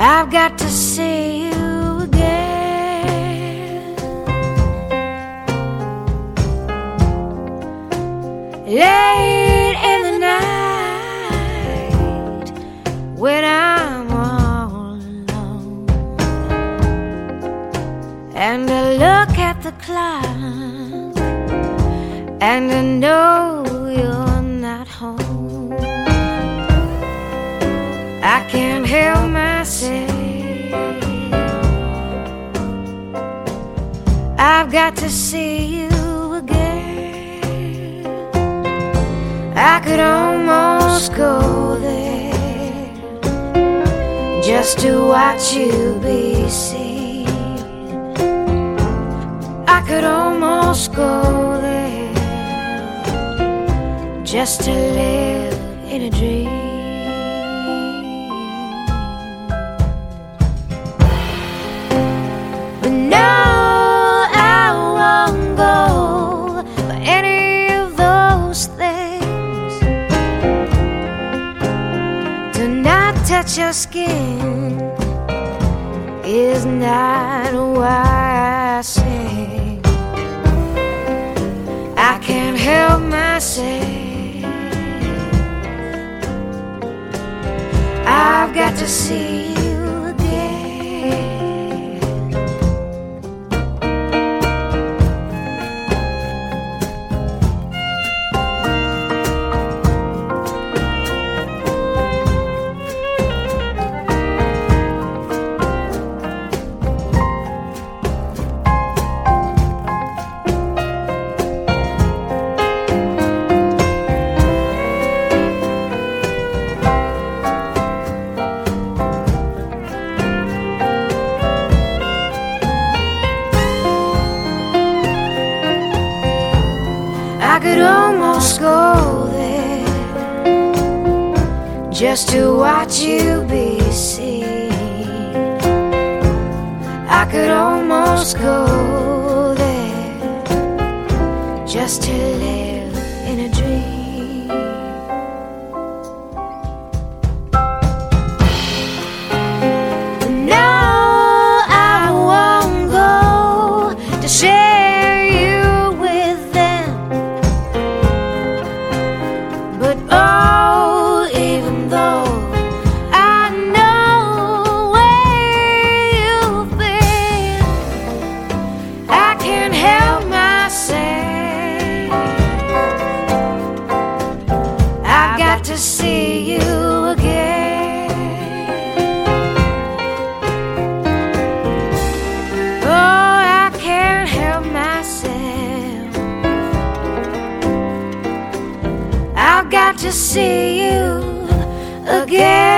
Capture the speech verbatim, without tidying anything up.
I've got to see you again. Late in the night, when I'm all alone, and I look at the clock, and I know you're not home, I can't help myself. I've got to see you again. I could almost go there just to watch you be seen. I could almost go there just to live in a dream. Touch your skin is not why I sing. I can't help myself. I've got to see you again. I could almost go there just to watch you be seen. I could almost go there just to live in a dream. No, I won't go to share you with them. But oh, even though I know where you've been, I can't help myself. I've got to see you again. Oh, I can't help myself. I've got to see you again.